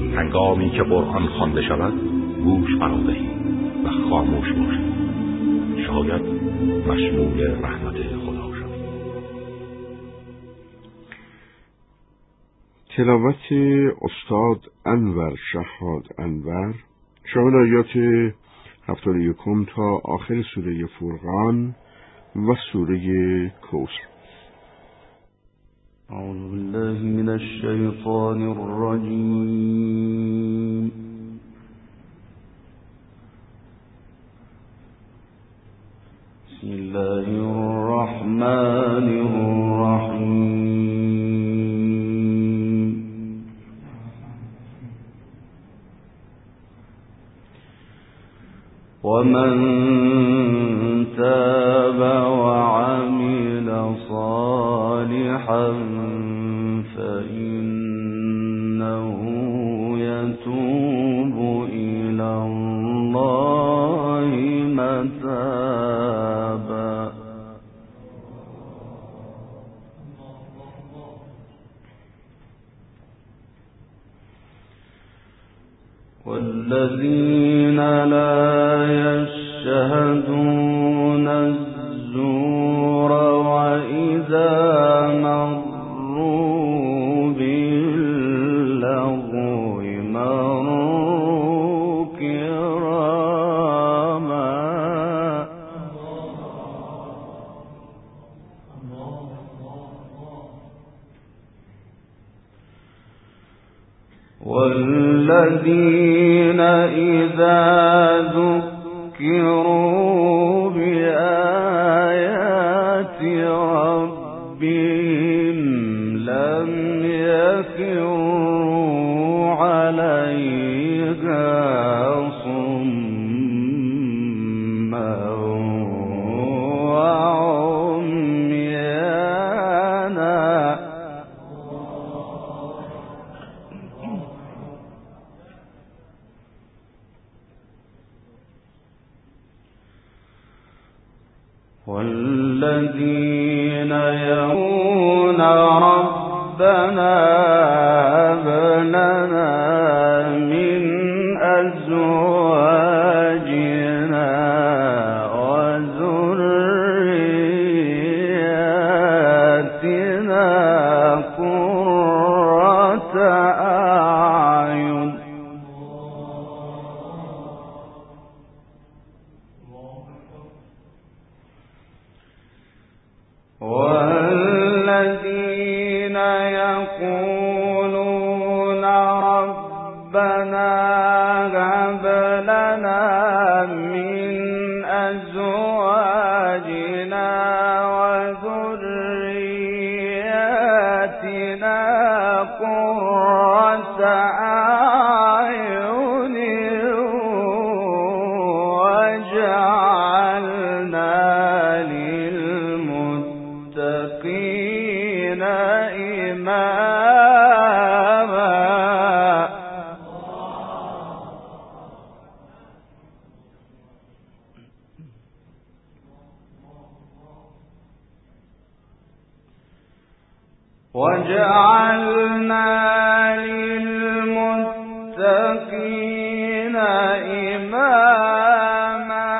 هنگامی که قرآن خوانده شود گوش فرادهید و خاموش باشید، شاید مشمول رحمت خدا شوید. تلاوت استاد انور شهاد انور شامل آیات 71 تا آخر سوره فرقان و سوره کوثر. اعوذ بالله من الشیطان الرجیم. بسم الله الرحمن الرحیم. ومن تاب وعمل صالحا فإنه يتوب إلى الله متابا. والذين لا يشهدون الزور وإذا مروا باللغو مروا كراما. والذين إذا ذكروا بآيات ربهم لم يخروا عليها صما وعميانا. والذين يقولون ربنا هب لنا من أزواجنا وذرياتنا قرة أعين. والذين يقولون ربنا هب لنا من أزواجنا وذرياتنا قرة أعين واجعلنا للمتقين إماما. وجعلنا للمتقين إماما.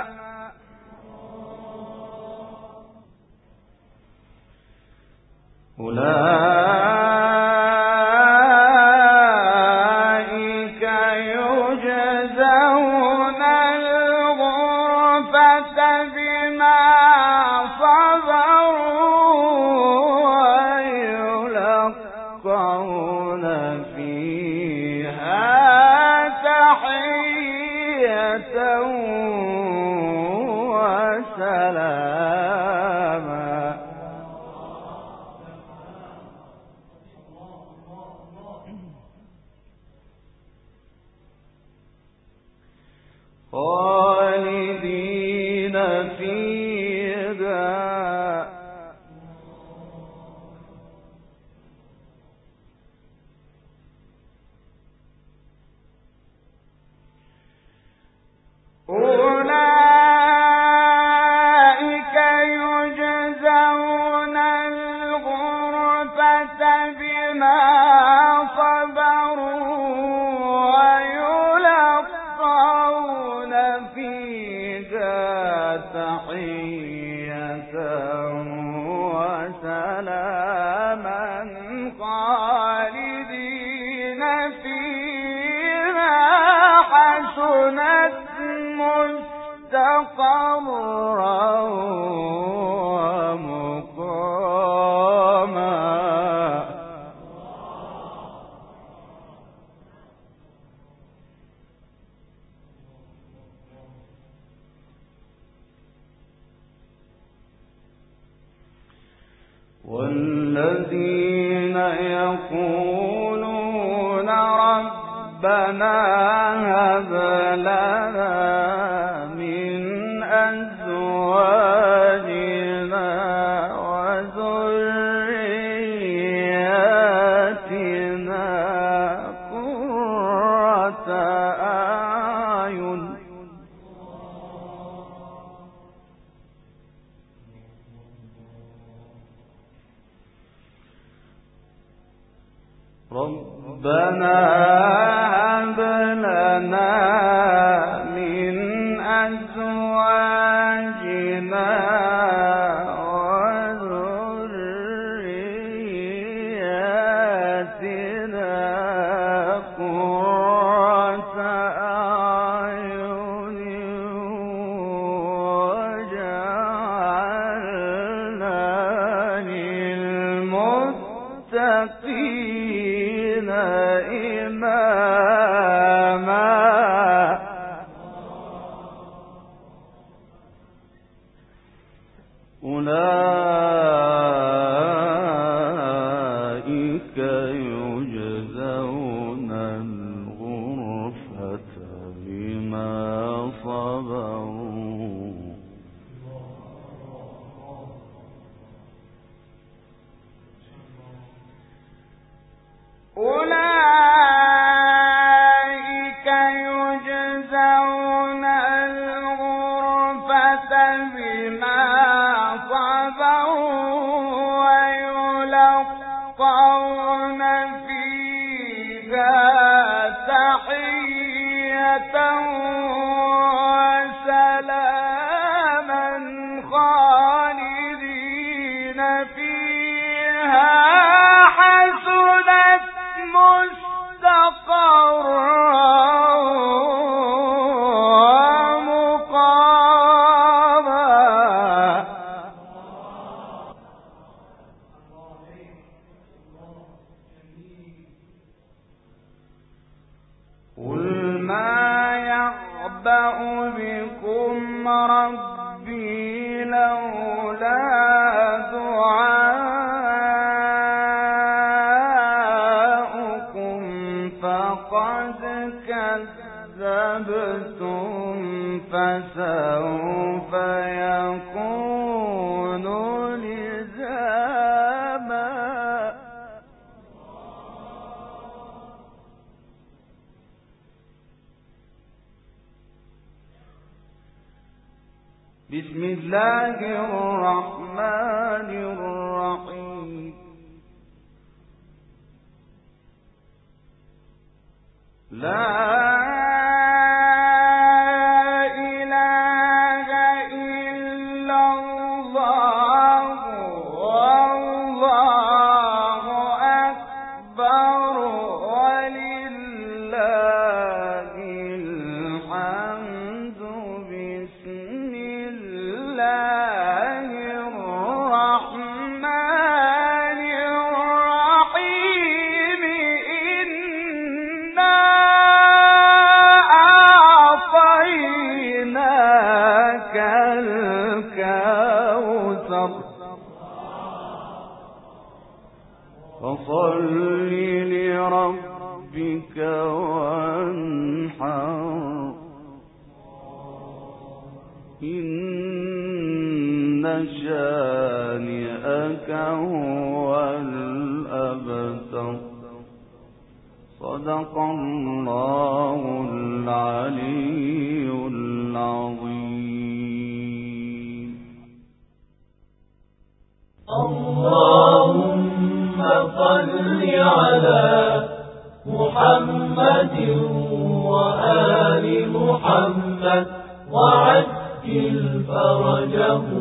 أولئك يجزون الغرفة بما صبروا ويلقون فيها تحية وسلاما. خالدين فيها أولئك يجزون الغرفة بما صبروا فيها حسنت مستقرا ومقاما والذين يقولون ربنا هب لنا من أزواجنا وذرياتنا قرة أعين ربنا هب لنا من أزواجنا وذرياتنا قرة أعين واجعلنا للمتقين إماما أولئك يجزون الغرفة بما صبروا أولئك يجزون الغرفة بما صبروا ويلقون فيها تحية وسلاما خالدين فيها حسنت مستقرا ومقاما قل ما يعبأ بكم ربي لولا دعاؤكم فقد كذبتم فسوف يكون لزاما بسم الله الرحمن الرحيم لا إله إلا الله والله أكبر ولله الحمد بسم الله الرحمن الرحيم إنا أعطيناك الكوثر فصل لربك وانحر إن شانئك هو الأبتر صدق الله العلي العظيم. اللهم صل على محمد وآل محمد وعجل فرجه